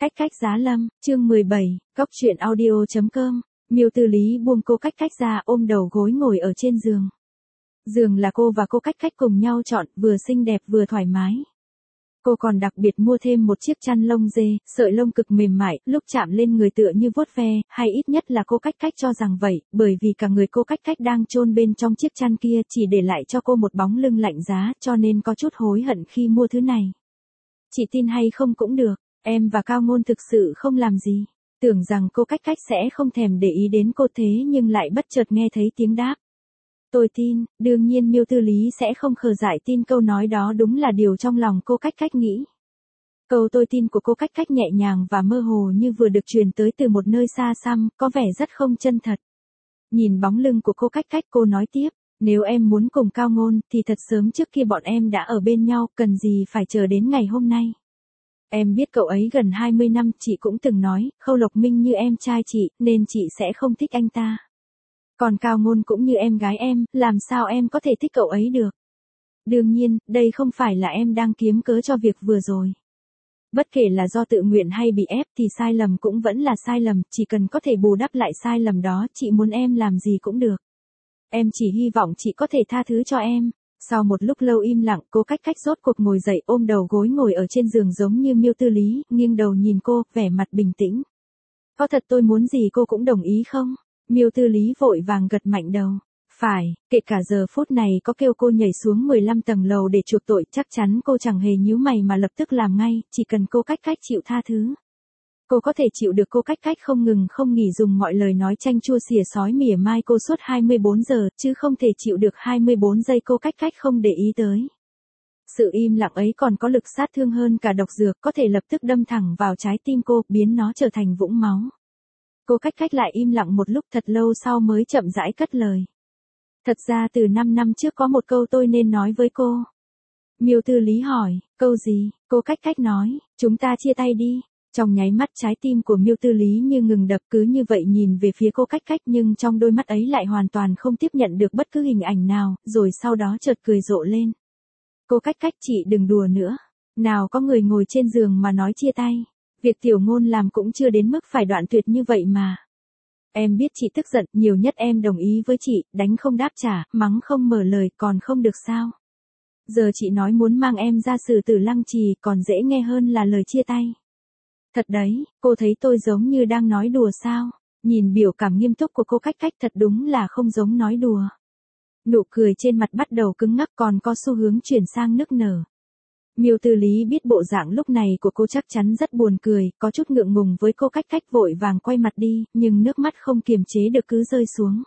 Cách cách giá lâm, chương 17, Góc truyện audio.com. Miêu Tư Lý buông cô cách cách ra, ôm đầu gối ngồi ở trên giường. Giường là cô và cô cách cách cùng nhau chọn, vừa xinh đẹp vừa thoải mái. Cô còn đặc biệt mua thêm một chiếc chăn lông dê, sợi lông cực mềm mại, lúc chạm lên người tựa như vuốt ve, hay ít nhất là cô cách cách cho rằng vậy, bởi vì cả người cô cách cách đang chôn bên trong chiếc chăn kia, chỉ để lại cho cô một bóng lưng lạnh giá, cho nên có chút hối hận khi mua thứ này. Chị tin hay không cũng được, em và Cao Ngôn thực sự không làm gì. Tưởng rằng cô cách cách sẽ không thèm để ý đến cô thế nhưng lại bất chợt nghe thấy tiếng đáp. Tôi tin, đương nhiên Miêu Tư Lý sẽ không khờ dại tin câu nói đó đúng là điều trong lòng cô cách cách nghĩ. Câu tôi tin của cô cách cách nhẹ nhàng và mơ hồ như vừa được truyền tới từ một nơi xa xăm, có vẻ rất không chân thật. Nhìn bóng lưng của cô cách cách cô nói tiếp, nếu em muốn cùng Cao Ngôn thì thật sớm trước khi bọn em đã ở bên nhau, cần gì phải chờ đến ngày hôm nay. Em biết cậu ấy gần 20 năm, chị cũng từng nói, Khâu Lộc Minh như em trai chị, nên chị sẽ không thích anh ta. Còn Cao Ngôn cũng như em gái em, làm sao em có thể thích cậu ấy được? Đương nhiên, đây không phải là em đang kiếm cớ cho việc vừa rồi. Bất kể là do tự nguyện hay bị ép thì sai lầm cũng vẫn là sai lầm, chỉ cần có thể bù đắp lại sai lầm đó, chị muốn em làm gì cũng được. Em chỉ hy vọng chị có thể tha thứ cho em. Sau một lúc lâu im lặng, cô cách cách rốt cuộc ngồi dậy, ôm đầu gối ngồi ở trên giường giống như Miêu Tư Lý, nghiêng đầu nhìn cô, vẻ mặt bình tĩnh. Có thật tôi muốn gì cô cũng đồng ý không? Miêu Tư Lý vội vàng gật mạnh đầu. Phải, kể cả giờ phút này có kêu cô nhảy xuống 15 tầng lầu để chuộc tội, chắc chắn cô chẳng hề nhíu mày mà lập tức làm ngay, chỉ cần cô cách cách chịu tha thứ. Cô có thể chịu được cô cách cách không ngừng không nghỉ dùng mọi lời nói chanh chua xỉa xói mỉa mai cô suốt 24 giờ, chứ không thể chịu được 24 giây cô cách cách không để ý tới. Sự im lặng ấy còn có lực sát thương hơn cả độc dược, có thể lập tức đâm thẳng vào trái tim cô, biến nó trở thành vũng máu. Cô cách cách lại im lặng một lúc thật lâu sau mới chậm rãi cất lời. Thật ra từ 5 năm trước có một câu tôi nên nói với cô. Miêu Tư Lý hỏi, câu gì? Cô cách cách nói, chúng ta chia tay đi. Trong nháy mắt trái tim của Miêu Tư Lý như ngừng đập, cứ như vậy nhìn về phía cô cách cách nhưng trong đôi mắt ấy lại hoàn toàn không tiếp nhận được bất cứ hình ảnh nào, rồi sau đó chợt cười rộ lên. Cô cách cách chị đừng đùa nữa. Nào có người ngồi trên giường mà nói chia tay. Việc Tiểu Ngôn làm cũng chưa đến mức phải đoạn tuyệt như vậy mà. Em biết chị tức giận, nhiều nhất em đồng ý với chị, đánh không đáp trả, mắng không mở lời còn không được sao. Giờ chị nói muốn mang em ra xử tử Lăng Trì còn dễ nghe hơn là lời chia tay. Thật đấy, cô thấy tôi giống như đang nói đùa sao? Nhìn biểu cảm nghiêm túc của cô cách cách thật đúng là không giống nói đùa. Nụ cười trên mặt bắt đầu cứng ngắc còn có xu hướng chuyển sang nức nở. Miêu Tư Lý biết bộ dạng lúc này của cô chắc chắn rất buồn cười, có chút ngượng ngùng với cô cách cách vội vàng quay mặt đi, nhưng nước mắt không kiềm chế được cứ rơi xuống.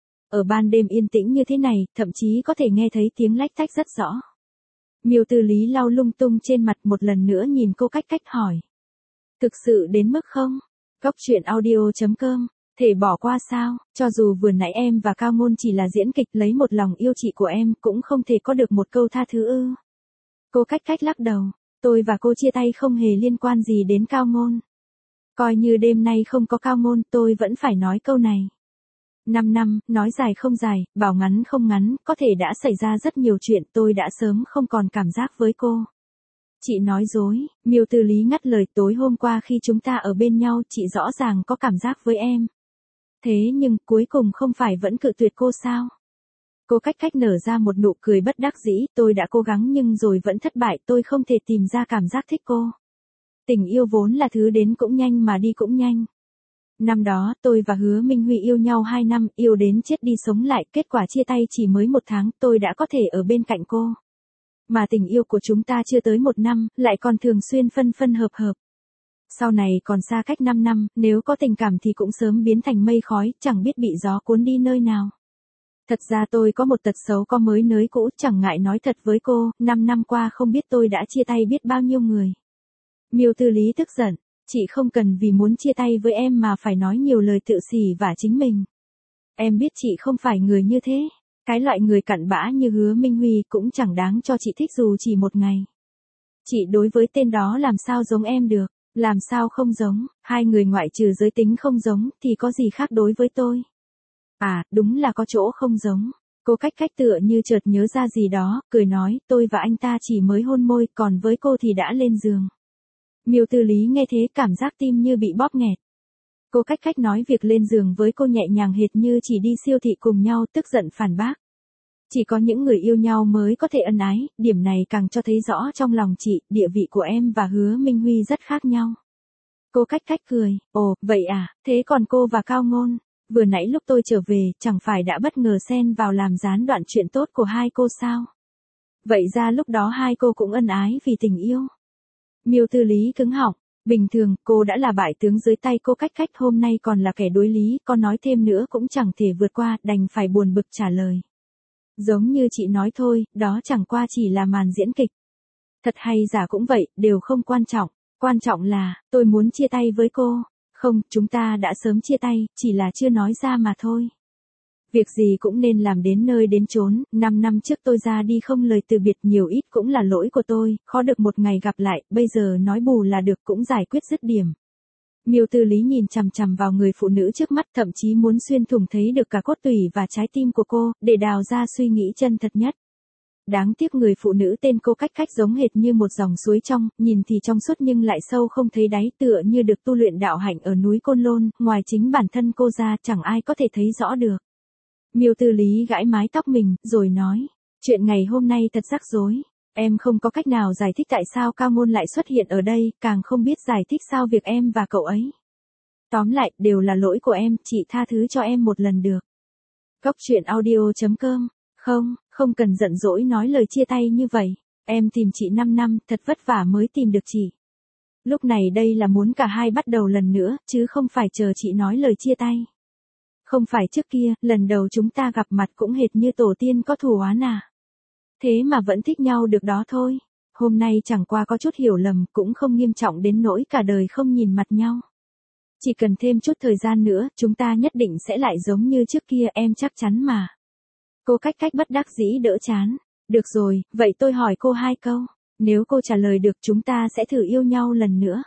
Ở ban đêm yên tĩnh như thế này, thậm chí có thể nghe thấy tiếng lách tách rất rõ. Miêu Tư Lý lau lung tung trên mặt một lần nữa nhìn cô cách cách hỏi. Thực sự đến mức không? Góc truyện audio.com. Thể bỏ qua sao? Cho dù vừa nãy em và Cao Ngôn chỉ là diễn kịch lấy một lòng yêu chị của em cũng không thể có được một câu tha thứ ư? Cô cách cách lắc đầu. Tôi và cô chia tay không hề liên quan gì đến Cao Ngôn. Coi như đêm nay không có Cao Ngôn tôi vẫn phải nói câu này. 5 năm, nói dài không dài, bảo ngắn không ngắn, có thể đã xảy ra rất nhiều chuyện, tôi đã sớm không còn cảm giác với cô. Chị nói dối, Miêu Tư Lý ngắt lời, tối hôm qua khi chúng ta ở bên nhau chị rõ ràng có cảm giác với em. Thế nhưng cuối cùng không phải vẫn cự tuyệt cô sao? Cô cách cách nở ra một nụ cười bất đắc dĩ, tôi đã cố gắng nhưng rồi vẫn thất bại, tôi không thể tìm ra cảm giác thích cô. Tình yêu vốn là thứ đến cũng nhanh mà đi cũng nhanh. Năm đó, tôi và Hứa Minh Huy yêu nhau 2 năm, yêu đến chết đi sống lại, kết quả chia tay chỉ mới 1 tháng, tôi đã có thể ở bên cạnh cô. Mà tình yêu của chúng ta chưa tới 1 năm, lại còn thường xuyên phân phân hợp hợp. Sau này còn xa cách 5 năm, nếu có tình cảm thì cũng sớm biến thành mây khói, chẳng biết bị gió cuốn đi nơi nào. Thật ra tôi có một tật xấu có mới nới cũ, chẳng ngại nói thật với cô, 5 năm qua không biết tôi đã chia tay biết bao nhiêu người. Miêu Tư Lý tức giận, chị không cần vì muốn chia tay với em mà phải nói nhiều lời tự xỉ vả chính mình. Em biết chị không phải người như thế. Cái loại người cặn bã như Hứa Minh Huy cũng chẳng đáng cho chị thích dù chỉ 1 ngày. Chị đối với tên đó làm sao giống em được, làm sao không giống, hai người ngoại trừ giới tính không giống thì có gì khác đối với tôi. À, đúng là có chỗ không giống. Cô cách cách tựa như chợt nhớ ra gì đó, cười nói, tôi và anh ta chỉ mới hôn môi, còn với cô thì đã lên giường. Miêu Tư Lý nghe thế cảm giác tim như bị bóp nghẹt. Cô Cách Cách nói việc lên giường với cô nhẹ nhàng hệt như chỉ đi siêu thị cùng nhau, tức giận phản bác. Chỉ có những người yêu nhau mới có thể ân ái, điểm này càng cho thấy rõ trong lòng chị, địa vị của em và Hứa Minh Huy rất khác nhau. Cô Cách Cách cười, ồ, vậy à, thế còn cô và Cao Ngôn, vừa nãy lúc tôi trở về, chẳng phải đã bất ngờ xen vào làm gián đoạn chuyện tốt của hai cô sao? Vậy ra lúc đó hai cô cũng ân ái vì tình yêu. Miêu Tư Lý cứng họng, bình thường, cô đã là bại tướng dưới tay cô Cách Cách, hôm nay còn là kẻ đối lý, con nói thêm nữa cũng chẳng thể vượt qua, đành phải buồn bực trả lời. Giống như chị nói thôi, đó chẳng qua chỉ là màn diễn kịch. Thật hay giả cũng vậy, đều không quan trọng. Quan trọng là, tôi muốn chia tay với cô. Không, chúng ta đã sớm chia tay, chỉ là chưa nói ra mà thôi. Việc gì cũng nên làm đến nơi đến chốn, 5 năm trước tôi ra đi không lời từ biệt, nhiều ít cũng là lỗi của tôi, khó được một ngày gặp lại, bây giờ nói bù là được, cũng giải quyết dứt điểm. Miêu Tư Lý nhìn chằm chằm vào người phụ nữ trước mắt, thậm chí muốn xuyên thủng thấy được cả cốt tủy và trái tim của cô, để đào ra suy nghĩ chân thật nhất. Đáng tiếc người phụ nữ tên cô Cách Cách giống hệt như một dòng suối trong, nhìn thì trong suốt nhưng lại sâu không thấy đáy, tựa như được tu luyện đạo hạnh ở núi Côn Lôn, ngoài chính bản thân cô ra chẳng ai có thể thấy rõ được. Miêu Tư Lý gãi mái tóc mình, rồi nói, chuyện ngày hôm nay thật rắc rối. Em không có cách nào giải thích tại sao Cao Ngôn lại xuất hiện ở đây, càng không biết giải thích sao việc em và cậu ấy. Tóm lại, đều là lỗi của em, chị tha thứ cho em một lần được. Góc truyện audio.com. Không cần giận dỗi nói lời chia tay như vậy. Em tìm chị 5 năm, thật vất vả mới tìm được chị. Lúc này đây là muốn cả hai bắt đầu lần nữa, chứ không phải chờ chị nói lời chia tay. Không phải trước kia, lần đầu chúng ta gặp mặt cũng hệt như tổ tiên có thù oán à. Thế mà vẫn thích nhau được đó thôi. Hôm nay chẳng qua có chút hiểu lầm, cũng không nghiêm trọng đến nỗi cả đời không nhìn mặt nhau. Chỉ cần thêm chút thời gian nữa, chúng ta nhất định sẽ lại giống như trước kia, em chắc chắn mà. Cô Cách Cách bất đắc dĩ đỡ chán. Được rồi, vậy tôi hỏi cô 2 câu. Nếu cô trả lời được chúng ta sẽ thử yêu nhau lần nữa.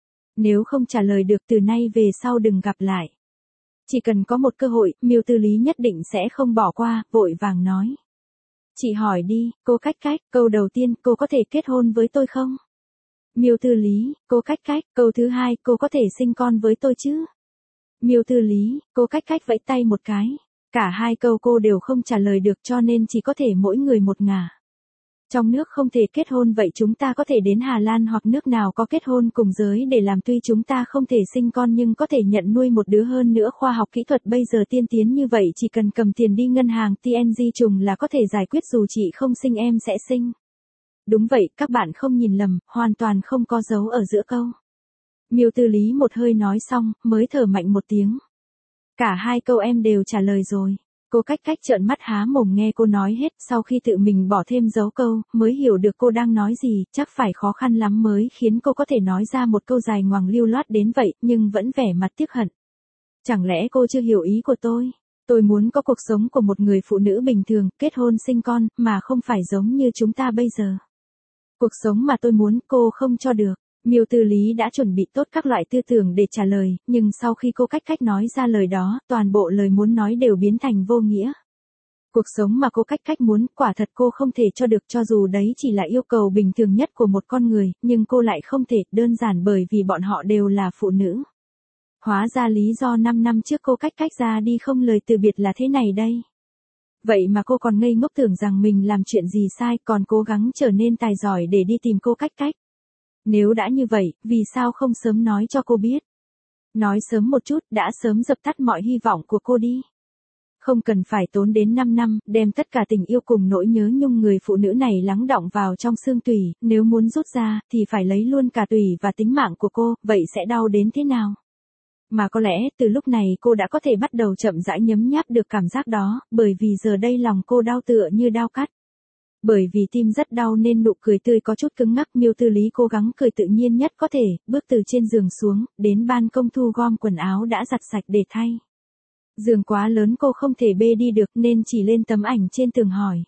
Nếu không trả lời được từ nay về sau đừng gặp lại. Chỉ cần có một cơ hội, Miêu Tư Lý nhất định sẽ không bỏ qua, vội vàng nói. Chị hỏi đi, cô Cách Cách, câu đầu tiên, cô có thể kết hôn với tôi không? Miêu Tư Lý, cô Cách Cách, câu thứ 2, cô có thể sinh con với tôi chứ? Miêu Tư Lý, cô Cách Cách vẫy tay một cái. Cả 2 câu cô đều không trả lời được, cho nên chỉ có thể mỗi người một ngả. Trong nước không thể kết hôn, vậy chúng ta có thể đến Hà Lan hoặc nước nào có kết hôn cùng giới để làm, tuy chúng ta không thể sinh con nhưng có thể nhận nuôi một đứa, hơn nữa khoa học kỹ thuật bây giờ tiên tiến như vậy, chỉ cần cầm tiền đi ngân hàng TNG trùng là có thể giải quyết, dù chị không sinh em sẽ sinh. Đúng vậy, các bạn không nhìn lầm, hoàn toàn không có dấu ở giữa câu. Miêu Tư Lý một hơi nói xong, mới thở mạnh một tiếng. Cả 2 câu em đều trả lời rồi. Cô Cách Cách trợn mắt há mồm nghe cô nói hết, sau khi tự mình bỏ thêm dấu câu, mới hiểu được cô đang nói gì, chắc phải khó khăn lắm mới khiến cô có thể nói ra một câu dài ngoằng lưu loát đến vậy, nhưng vẫn vẻ mặt tiếc hận. Chẳng lẽ cô chưa hiểu ý của tôi? Tôi muốn có cuộc sống của một người phụ nữ bình thường, kết hôn sinh con, mà không phải giống như chúng ta bây giờ. Cuộc sống mà tôi muốn, cô không cho được. Miêu Tư Lý đã chuẩn bị tốt các loại tư tưởng để trả lời, nhưng sau khi cô Cách Cách nói ra lời đó, toàn bộ lời muốn nói đều biến thành vô nghĩa. Cuộc sống mà cô Cách Cách muốn, quả thật cô không thể cho được, cho dù đấy chỉ là yêu cầu bình thường nhất của một con người, nhưng cô lại không thể, đơn giản bởi vì bọn họ đều là phụ nữ. Hóa ra lý do 5 năm trước cô Cách Cách ra đi không lời từ biệt là thế này đây. Vậy mà cô còn ngây ngốc tưởng rằng mình làm chuyện gì sai, còn cố gắng trở nên tài giỏi để đi tìm cô Cách Cách. Nếu đã như vậy, vì sao không sớm nói cho cô biết? Nói sớm một chút, đã sớm dập tắt mọi hy vọng của cô đi. Không cần phải tốn đến 5 năm, đem tất cả tình yêu cùng nỗi nhớ nhung người phụ nữ này lắng đọng vào trong xương tủy, nếu muốn rút ra, thì phải lấy luôn cả tủy và tính mạng của cô, vậy sẽ đau đến thế nào? Mà có lẽ, từ lúc này cô đã có thể bắt đầu chậm rãi nhấm nháp được cảm giác đó, bởi vì giờ đây lòng cô đau tựa như dao cắt. Bởi vì tim rất đau nên nụ cười tươi có chút cứng ngắc, Miêu Tư Lý cố gắng cười tự nhiên nhất có thể, bước từ trên giường xuống, đến ban công thu gom quần áo đã giặt sạch để thay. Giường quá lớn cô không thể bê đi được nên chỉ lên tấm ảnh trên tường hỏi.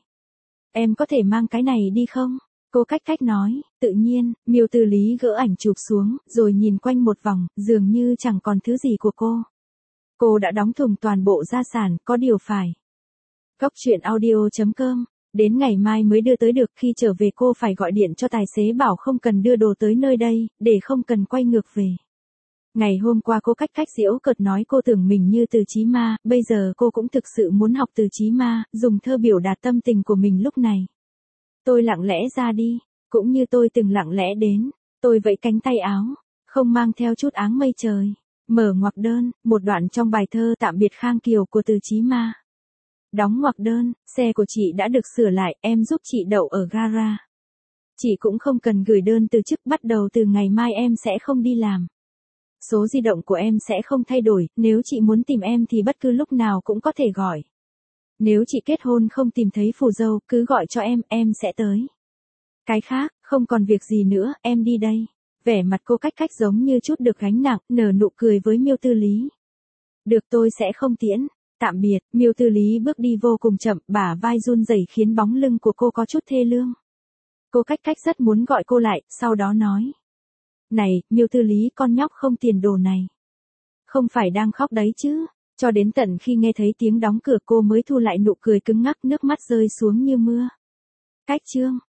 Em có thể mang cái này đi không? Cô Cách Cách nói, tự nhiên, Miêu Tư Lý gỡ ảnh chụp xuống, rồi nhìn quanh một vòng, dường như chẳng còn thứ gì của cô. Cô đã đóng thùng toàn bộ gia sản, có điều phải. Góc truyện audio.com Đến ngày mai mới đưa tới được, khi trở về cô phải gọi điện cho tài xế bảo không cần đưa đồ tới nơi đây, để không cần quay ngược về. Ngày hôm qua cô cách giễu cợt nói cô tưởng mình như Từ Chí Ma, bây giờ cô cũng thực sự muốn học Từ Chí Ma, dùng thơ biểu đạt tâm tình của mình lúc này. Tôi lặng lẽ ra đi, cũng như tôi từng lặng lẽ đến, tôi vẫy cánh tay áo, không mang theo chút áng mây trời. Mở ngoặc đơn, một đoạn trong bài thơ Tạm biệt Khang Kiều của Từ Chí Ma. Đóng ngoặc đơn, xe của chị đã được sửa lại, em giúp chị đậu ở gara. Chị cũng không cần gửi đơn từ chức, bắt đầu từ ngày mai em sẽ không đi làm. Số di động của em sẽ không thay đổi, nếu chị muốn tìm em thì bất cứ lúc nào cũng có thể gọi. Nếu chị kết hôn không tìm thấy phù dâu, cứ gọi cho em sẽ tới. Cái khác, không còn việc gì nữa, em đi đây. Vẻ mặt cô cách giống như chút được gánh nặng, nở nụ cười với Miêu Tư Lý. Được, tôi sẽ không tiễn. Tạm biệt. Miêu Tư Lý bước đi vô cùng chậm, bả vai run rẩy khiến bóng lưng của cô có chút thê lương. Cô cách rất muốn gọi cô lại, sau đó nói. Này, Miêu Tư Lý, con nhóc không tiền đồ này. Không phải đang khóc đấy chứ. Cho đến tận khi nghe thấy tiếng đóng cửa cô mới thu lại nụ cười cứng ngắc, nước mắt rơi xuống như mưa. Cách chương.